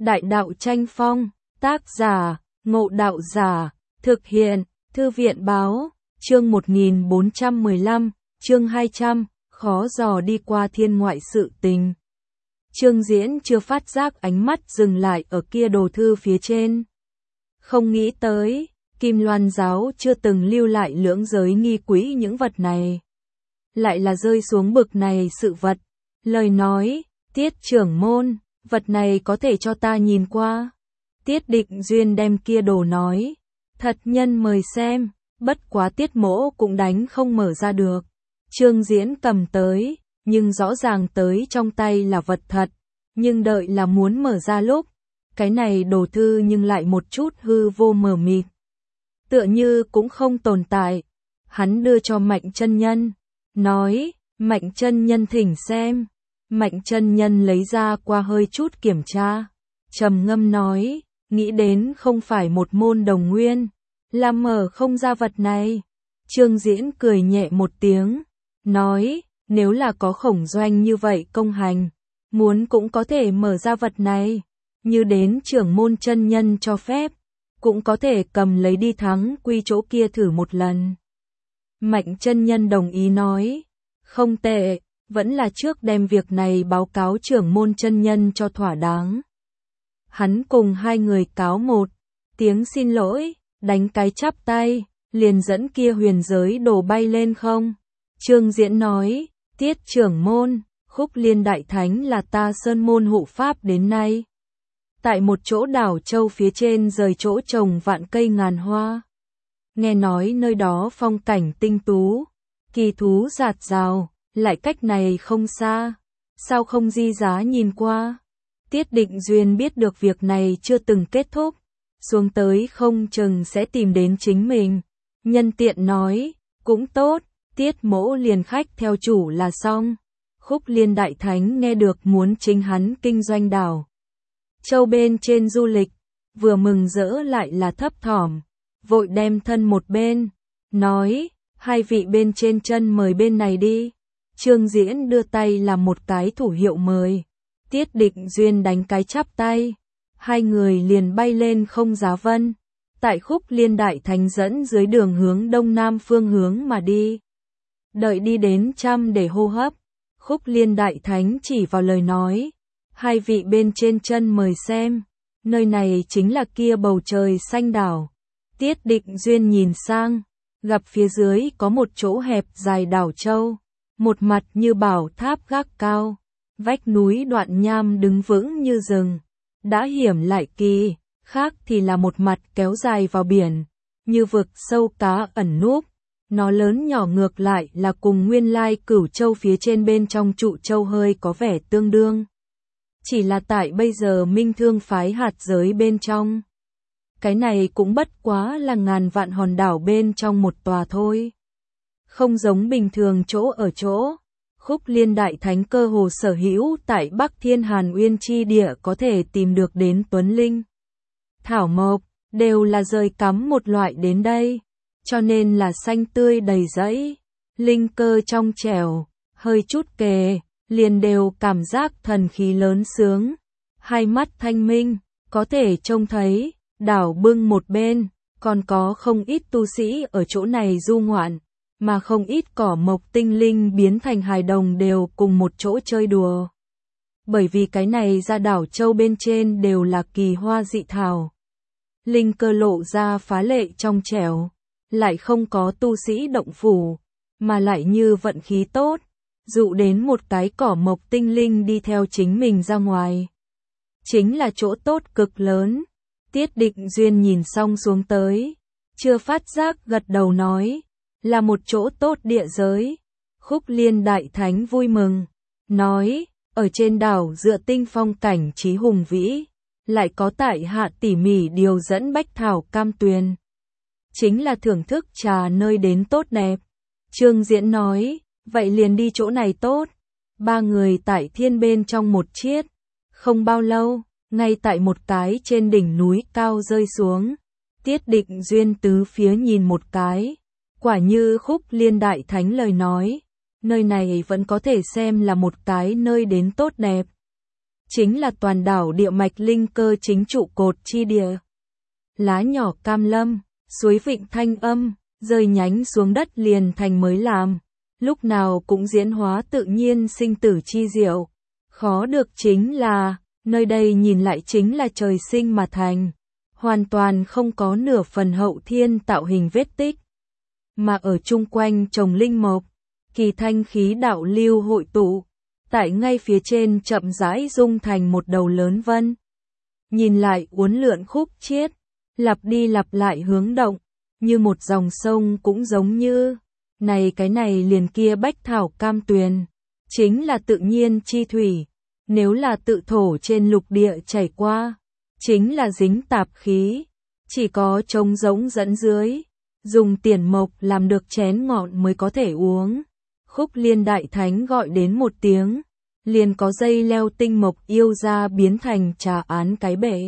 Đại đạo tranh phong, tác giả, Ngộ Đạo Giả, thực hiện, Thư viện báo, chương 1415, chương 200, khó dò đi qua thiên ngoại sự tình. Trương Diễn chưa phát giác ánh mắt dừng lại ở kia đồ thư phía trên. Không nghĩ tới, Kim Loan giáo chưa từng lưu lại lưỡng giới nghi quý những vật này. Lại là rơi xuống bực này sự vật. Lời nói, Tiết trưởng môn, vật này có thể cho ta nhìn qua. Tiết Định Duyên đem kia đồ nói. Thật nhân mời xem, bất quá Tiết mỗ cũng đánh không mở ra được. Trương Diễn cầm tới, nhưng rõ ràng tới trong tay là vật thật. Nhưng đợi là muốn mở ra lúc, cái này đồ thư nhưng lại một chút hư vô mờ mịt. Tựa như cũng không tồn tại. Hắn đưa cho Mạnh chân nhân, nói, Mạnh chân nhân thỉnh xem. Mạnh chân nhân lấy ra qua hơi chút kiểm tra, trầm ngâm nói, nghĩ đến không phải một môn đồng nguyên, là mở không ra vật này. Trương Diễn cười nhẹ một tiếng, nói, nếu là có khổng doanh như vậy công hành, muốn cũng có thể mở ra vật này, như đến trưởng môn chân nhân cho phép, cũng có thể cầm lấy đi thắng quy chỗ kia thử một lần. Mạnh chân nhân đồng ý nói, không tệ, vẫn là trước đem việc này báo cáo trưởng môn chân nhân cho thỏa đáng. Hắn cùng hai người cáo một tiếng xin lỗi, đánh cái chắp tay, liền dẫn kia huyền giới đồ bay lên không. Trương Diễn nói, Tiết trưởng môn, Khúc Liên Đại Thánh là ta sơn môn hộ pháp đến nay. Tại một chỗ đảo châu phía trên rời chỗ trồng vạn cây ngàn hoa. Nghe nói nơi đó phong cảnh tinh tú, kỳ thú rạt rào, lại cách này không xa. Sao không di giá nhìn qua? Tiết Định Duyên biết được việc này chưa từng kết thúc, xuống tới không chừng sẽ tìm đến chính mình. Nhân tiện nói, cũng tốt, Tiết mỗ liền khách theo chủ là xong. Khúc Liên Đại Thánh nghe được muốn chính hắn kinh doanh đảo châu bên trên du lịch, vừa mừng rỡ lại là thấp thỏm, vội đem thân một bên, nói, hai vị bên trên chân mời bên này đi. Trương Diễn đưa tay làm một cái thủ hiệu mời, Tiết Định Duyên đánh cái chắp tay, hai người liền bay lên không giá vân, tại Khúc Liên Đại Thánh dẫn dưới đường hướng đông nam phương hướng mà đi. Đợi đi đến trăm để hô hấp, Khúc Liên Đại Thánh chỉ vào lời nói, hai vị bên trên chân mời xem, nơi này chính là kia bầu trời xanh đảo. Tiết Định Duyên nhìn sang, gặp phía dưới có một chỗ hẹp dài đảo châu, một mặt như bảo tháp gác cao, vách núi đoạn nham đứng vững như rừng, đã hiểm lại kỳ, khác thì là một mặt kéo dài vào biển, như vực sâu cá ẩn núp. Nó lớn nhỏ ngược lại là cùng nguyên lai Cửu Châu phía trên bên trong trụ châu hơi có vẻ tương đương. Chỉ là tại bây giờ Minh Thương phái hạt giới bên trong. Cái này cũng bất quá là ngàn vạn hòn đảo bên trong một tòa thôi. Không giống bình thường chỗ ở chỗ. Khúc Liên Đại Thánh cơ hồ sở hữu tại Bắc Thiên Hàn Uyên chi địa có thể tìm được đến Tuấn Linh. Thảo mộc, đều là rời cắm một loại đến đây. Cho nên là xanh tươi đầy rẫy, linh cơ trong trẻo, hơi chút kề, liền đều cảm giác thần khí lớn sướng. Hai mắt thanh minh, có thể trông thấy, đảo bưng một bên, còn có không ít tu sĩ ở chỗ này du ngoạn, mà không ít cỏ mộc tinh linh biến thành hài đồng đều cùng một chỗ chơi đùa. Bởi vì cái này ra đảo châu bên trên đều là kỳ hoa dị thảo. Linh cơ lộ ra phá lệ trong trẻo. Lại không có tu sĩ động phủ, mà lại như vận khí tốt, dụ đến một cái cỏ mộc tinh linh đi theo chính mình ra ngoài. Chính là chỗ tốt cực lớn. Tiết Định Duyên nhìn xong xuống tới, chưa phát giác gật đầu nói, là một chỗ tốt địa giới. Khúc Liên Đại Thánh vui mừng, nói, ở trên đảo dựa tinh phong cảnh trí hùng vĩ, lại có tại hạ tỉ mỉ điều dẫn bách thảo cam tuyền. Chính là thưởng thức trà nơi đến tốt đẹp. Trương Diễn nói, vậy liền đi chỗ này tốt. Ba người tại thiên bên trong một chiết. Không bao lâu, ngay tại một cái trên đỉnh núi cao rơi xuống. Tiết Định Duyên tứ phía nhìn một cái. Quả như Khúc Liên Đại Thánh lời nói. Nơi này vẫn có thể xem là một cái nơi đến tốt đẹp. chính là toàn đảo địa mạch linh cơ chính trụ cột chi địa. Lá nhỏ cam lâm, suối vịnh thanh âm, rơi nhánh xuống đất liền thành mới làm, lúc nào cũng diễn hóa tự nhiên sinh tử chi diệu. Khó được chính là, nơi đây nhìn lại chính là trời sinh mà thành, hoàn toàn không có nửa phần hậu thiên tạo hình vết tích. Mà ở chung quanh trồng linh mộc, kỳ thanh khí đạo lưu hội tụ, tại ngay phía trên chậm rãi dung thành một đầu lớn vân. Nhìn lại uốn lượn khúc chiết, lặp đi lặp lại hướng động, như một dòng sông cũng giống như, này cái này liền kia bách thảo cam tuyền, chính là tự nhiên chi thủy, nếu là tự thổ trên lục địa chảy qua, chính là dính tạp khí, chỉ có trống rỗng dẫn dưới, dùng tiền mộc làm được chén ngọn mới có thể uống. Khúc Liên Đại Thánh gọi đến một tiếng, liền có dây leo tinh mộc yêu ra biến thành trà án cái bể.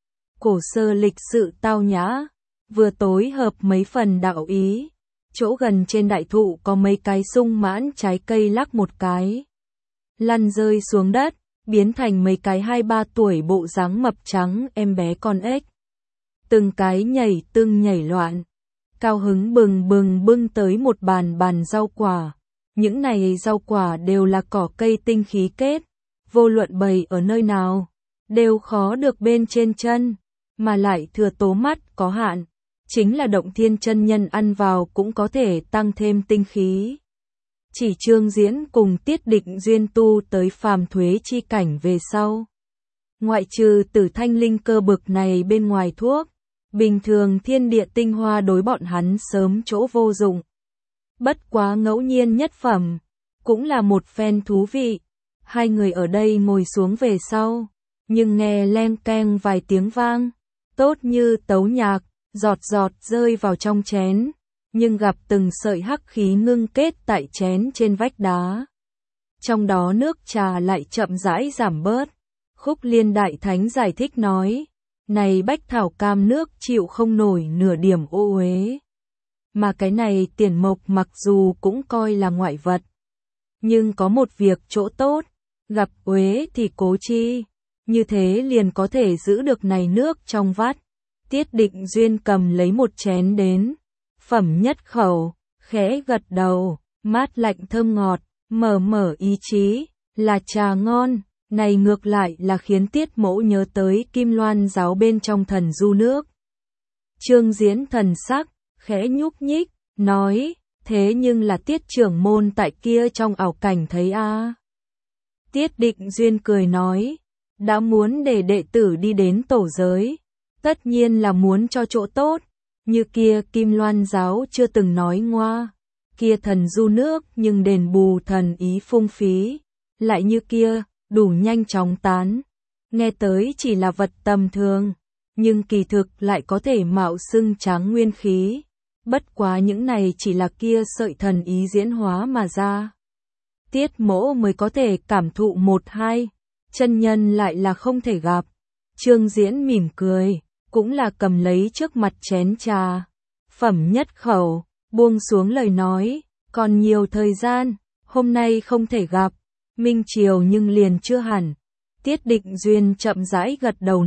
Cổ sơ lịch sự tao nhã, vừa tối hợp mấy phần đạo ý, chỗ gần trên đại thụ có mấy cái sung mãn trái cây lắc một cái, lăn rơi xuống đất, biến thành mấy cái 2-3 tuổi bộ dáng mập trắng em bé con ếch. Từng cái nhảy tưng nhảy loạn, cao hứng bừng bừng bưng tới một bàn rau quả. Những này rau quả đều là cỏ cây tinh khí kết, vô luận bày ở nơi nào, đều khó được bên trên chân, mà lại thừa tố mắt có hạn, chính là Động Thiên chân nhân ăn vào cũng có thể tăng thêm tinh khí. Chỉ Trương Diễn cùng Tiết Định Duyên tu tới phàm thuế chi cảnh về sau. Ngoại trừ tử thanh linh cơ bực này bên ngoài thuốc, bình thường thiên địa tinh hoa đối bọn hắn sớm chỗ vô dụng. Bất quá ngẫu nhiên nhất phẩm, cũng là một phen thú vị. Hai người ở đây ngồi xuống về sau, nhưng nghe len keng vài tiếng vang, tốt như tấu nhạc, giọt giọt rơi vào trong chén, nhưng gặp từng sợi hắc khí ngưng kết tại chén trên vách đá. Trong đó nước trà lại chậm rãi giảm bớt. Khúc Liên Đại Thánh giải thích nói, này bách thảo cam nước chịu không nổi nửa điểm ô uế. Mà cái này tiền mộc mặc dù cũng coi là ngoại vật, nhưng có một việc chỗ tốt, gặp uế thì cố chi, như thế liền có thể giữ được này nước trong vắt. Tiết Định Duyên cầm lấy một chén đến, phẩm nhất khẩu, khẽ gật đầu, mát lạnh thơm ngọt, mở ý chí, là trà ngon, này ngược lại là khiến Tiết Mỗ nhớ tới Kim Loan giáo bên trong thần du nước. Trương Diễn thần sắc, khẽ nhúc nhích, nói, thế nhưng là Tiết trưởng môn tại kia trong ảo cảnh thấy a. Tiết Định Duyên cười nói, đã muốn để đệ tử đi đến tổ giới, tất nhiên là muốn cho chỗ tốt, như kia Kim Loan giáo chưa từng nói ngoa, kia thần du nước nhưng đền bù thần ý phung phí, lại như kia, đủ nhanh chóng tán, nghe tới chỉ là vật tầm thường, nhưng kỳ thực lại có thể mạo xưng tráng nguyên khí. Bất quá những này chỉ là kia sợi thần ý diễn hóa mà ra. Tiết Mỗ mới có thể cảm thụ một hai, chân nhân lại là không thể gặp. Trương Diễn mỉm cười, cũng là cầm lấy trước mặt chén trà. Phẩm nhất khẩu, buông xuống lời nói, còn nhiều thời gian, hôm nay không thể gặp, minh chiều nhưng liền chưa hẳn. Tiết Định Duyên chậm rãi gật đầu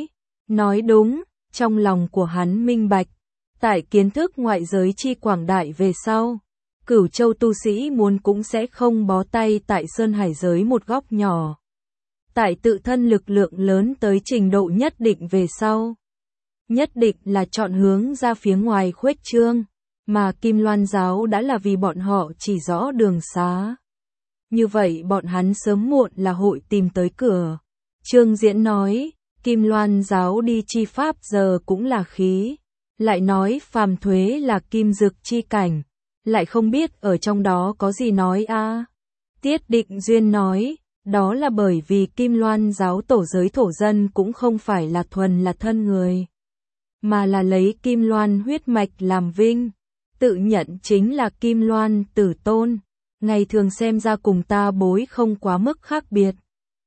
nói đúng, trong lòng của hắn minh bạch. Tại kiến thức ngoại giới chi quảng đại về sau, Cửu Châu tu sĩ muốn cũng sẽ không bó tay tại sơn hải giới một góc nhỏ. Tại tự thân lực lượng lớn tới trình độ nhất định về sau, nhất định là chọn hướng ra phía ngoài khuếch trương, mà Kim Loan giáo đã là vì bọn họ chỉ rõ đường xá. Như vậy bọn hắn sớm muộn là hội tìm tới cửa. Trương Diễn nói, Kim Loan giáo đi chi pháp giờ cũng là khí. Lại nói phàm thuế là kim dực chi cảnh, lại không biết ở trong đó có gì nói a. Tiết Định Duyên nói, đó là bởi vì Kim Loan giáo tổ giới thổ dân cũng không phải là thuần là thân người, mà là lấy Kim Loan huyết mạch làm vinh, tự nhận chính là Kim Loan tử tôn, ngày thường xem ra cùng ta bối không quá mức khác biệt.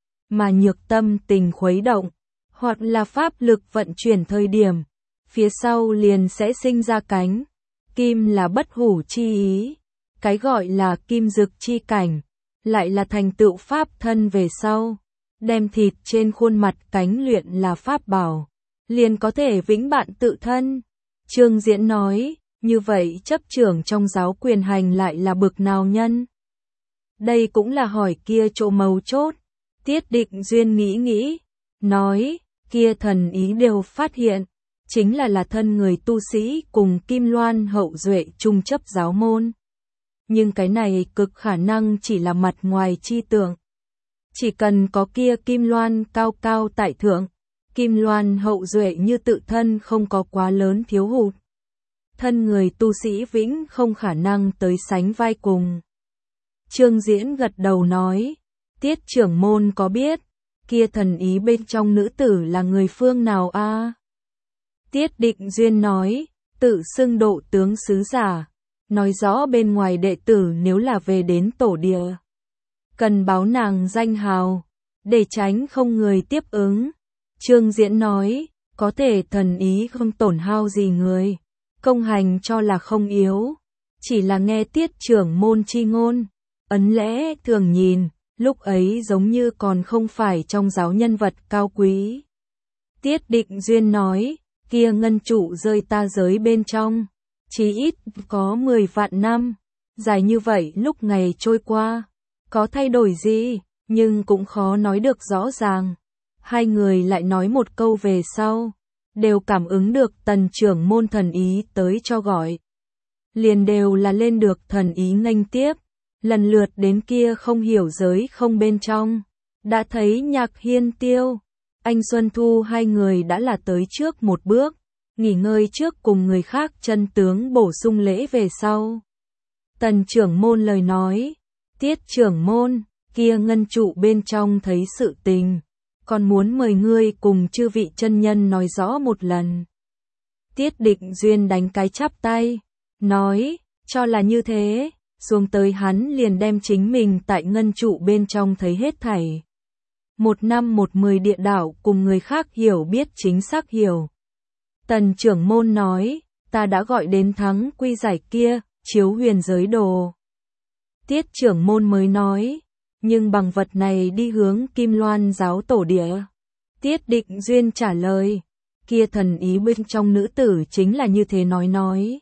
Mà nhược tâm tình khuấy động, hoặc là pháp lực vận chuyển thời điểm, phía sau liền sẽ sinh ra cánh. Kim là bất hủ chi ý, cái gọi là kim dực chi cảnh, lại là thành tựu pháp thân về sau. đem thịt trên khuôn mặt cánh luyện là pháp bảo, liền có thể vĩnh bạn tự thân. Trương Diễn nói, như vậy chấp trưởng trong giáo quyền hành lại là bực nào nhân? Đây cũng là hỏi kia chỗ mấu chốt. Tiết Định Duyên nghĩ nghĩ, nói, kia thần ý đều phát hiện, chính là thân người tu sĩ cùng Kim Loan hậu duệ chung chấp giáo môn. Nhưng cái này cực khả năng chỉ là mặt ngoài chi tưởng. Chỉ cần có kia Kim Loan cao cao tại thượng, Kim Loan hậu duệ như tự thân không có quá lớn thiếu hụt. Thân người tu sĩ vĩnh không khả năng tới sánh vai cùng. Trương Diễn gật đầu nói, Tiết trưởng môn có biết, kia thần ý bên trong nữ tử là người phương nào a? Tiết Định Duyên nói, tự xưng độ tướng sứ giả, nói rõ bên ngoài đệ tử nếu là về đến tổ địa, cần báo nàng danh hào, để tránh không người tiếp ứng. Trương Diễn nói, có thể thần ý không tổn hao gì người, công hành cho là không yếu, chỉ là nghe Tiết trưởng môn chi ngôn, ấn lẽ thường nhìn, lúc ấy giống như còn không phải trong giáo nhân vật cao quý. Tiết Định Duyên nói, kia ngân trụ rơi ta giới bên trong, chí ít có 10 vạn năm, dài như vậy lúc ngày trôi qua, có thay đổi gì, nhưng cũng khó nói được rõ ràng. Hai người lại nói một câu về sau, đều cảm ứng được tần trưởng môn thần ý tới cho gọi. Liền đều là lên được thần ý nghênh tiếp, lần lượt đến kia không hiểu giới không bên trong, đã thấy Nhạc Hiên Tiêu, anh Xuân Thu hai người đã là tới trước một bước, nghỉ ngơi trước cùng người khác chân tướng bổ sung lễ về sau. Tần trưởng môn lời nói, Tiết trưởng môn, kia ngân trụ bên trong thấy sự tình, còn muốn mời ngươi cùng chư vị chân nhân nói rõ một lần. Tiết Định Duyên đánh cái chắp tay, nói, cho là như thế, xuống tới hắn liền đem chính mình tại ngân trụ bên trong thấy hết thảy. 1 năm 10 địa đạo cùng người khác hiểu biết chính xác hiểu. Tần trưởng môn nói, ta đã gọi đến thắng quy giải kia, chiếu huyền giới đồ. Tiết trưởng môn mới nói, nhưng bằng vật này đi hướng Kim Loan giáo tổ địa. Tiết Định Duyên trả lời, kia thần ý bên trong nữ tử chính là như thế nói.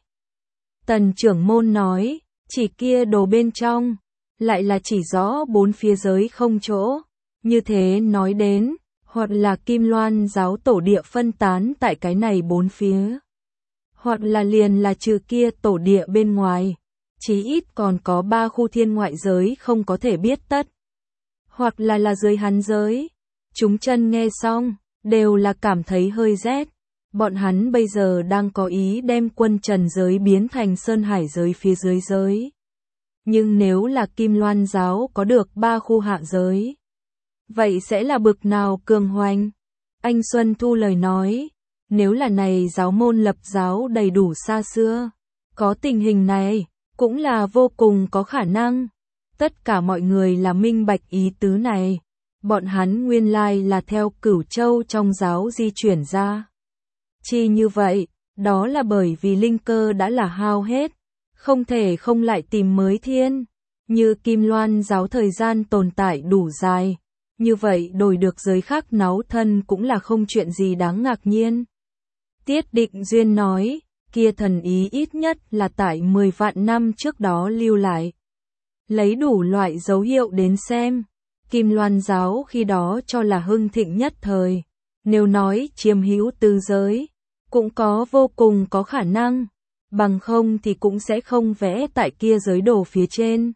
Tần trưởng môn nói, chỉ kia đồ bên trong, lại là chỉ rõ 4 phía giới không chỗ. Như thế nói đến, hoặc là Kim Loan giáo tổ địa phân tán tại cái này 4 phía. Hoặc là liền là trừ kia tổ địa bên ngoài, chí ít còn có 3 khu thiên ngoại giới không có thể biết tất. Hoặc là dưới hắn giới. Chúng chân nghe xong, đều là cảm thấy hơi rét. Bọn hắn bây giờ đang có ý đem quân trần giới biến thành sơn hải giới phía dưới giới. Nhưng nếu là Kim Loan giáo có được 3 khu hạ giới, vậy sẽ là bực nào cường hoành? Anh Xuân Thu lời nói, nếu là này giáo môn lập giáo đầy đủ xa xưa, có tình hình này, cũng là vô cùng có khả năng. Tất cả mọi người là minh bạch ý tứ này. Bọn hắn nguyên lai là theo Cửu Châu trong giáo di chuyển ra. Chi như vậy, đó là bởi vì linh cơ đã là hao hết, không thể không lại tìm mới thiên. Như Kim Loan giáo thời gian tồn tại đủ dài, như vậy đổi được giới khác náo thân cũng là không chuyện gì đáng ngạc nhiên. Tiết Định Duyên nói, kia thần ý ít nhất là tại 10 vạn năm trước đó lưu lại. Lấy đủ loại dấu hiệu đến xem, Kim Loan giáo khi đó cho là hưng thịnh nhất thời. Nếu nói chiếm hữu tứ giới, cũng có vô cùng có khả năng, bằng không thì cũng sẽ không vẽ tại kia giới đồ phía trên.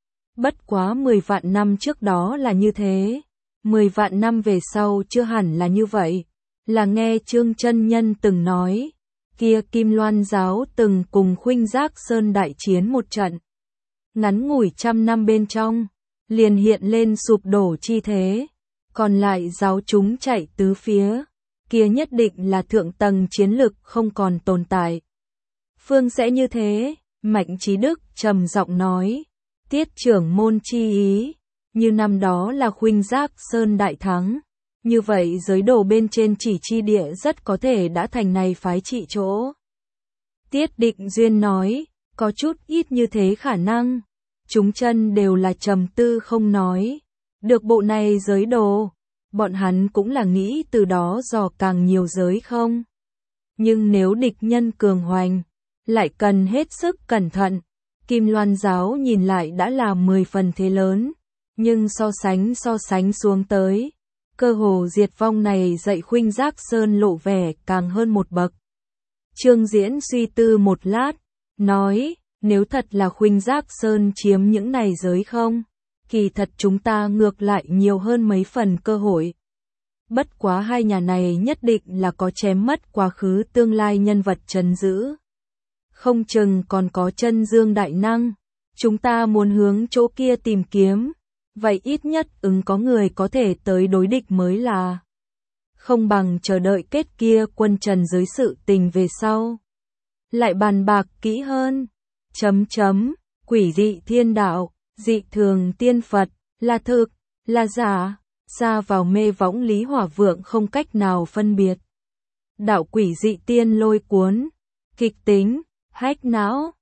Bất quá 10 vạn năm trước đó là như thế, 10 vạn năm về sau chưa hẳn là như vậy, là nghe Trương chân nhân từng nói, kia Kim Loan giáo từng cùng Khuynh Giác Sơn đại chiến một trận. Ngắn ngủi 100 năm bên trong, liền hiện lên sụp đổ chi thế, còn lại giáo chúng chạy tứ phía, kia nhất định là thượng tầng chiến lực không còn tồn tại. Phương sẽ như thế, Mạnh Chí Đức trầm giọng nói, Tiết trưởng môn chi ý, như năm đó là Khuynh Giác Sơn đại thắng, như vậy giới đồ bên trên chỉ chi địa rất có thể đã thành này phái trị chỗ. Tiết Định Duyên nói, có chút ít như thế khả năng. Chúng chân đều là trầm tư không nói. Được bộ này giới đồ, bọn hắn cũng là nghĩ từ đó dò càng nhiều giới không. Nhưng nếu địch nhân cường hoành, lại cần hết sức cẩn thận. Kim Loan giáo nhìn lại đã là 10 phần thế lớn, nhưng so sánh xuống tới, cơ hồ diệt vong này dạy Khuynh Giác Sơn lộ vẻ càng hơn một bậc. Trương Diễn suy tư một lát, nói, nếu thật là Khuynh Giác Sơn chiếm những này giới không, kỳ thật chúng ta ngược lại nhiều hơn mấy phần cơ hội. Bất quá hai nhà này nhất định là có chém mất quá khứ tương lai nhân vật trấn giữ. Không chừng còn có chân dương đại năng, chúng ta muốn hướng chỗ kia tìm kiếm, vậy ít nhất có người có thể tới đối địch mới là. Không bằng chờ đợi kết kia quân trần dưới sự tình về sau. Lại bàn bạc kỹ hơn. Quỷ dị thiên đạo, dị thường tiên Phật, là thực, là giả, ra vào mê võng Lý Hỏa Vượng không cách nào phân biệt. Đạo quỷ dị tiên lôi cuốn, kịch tính, hách não,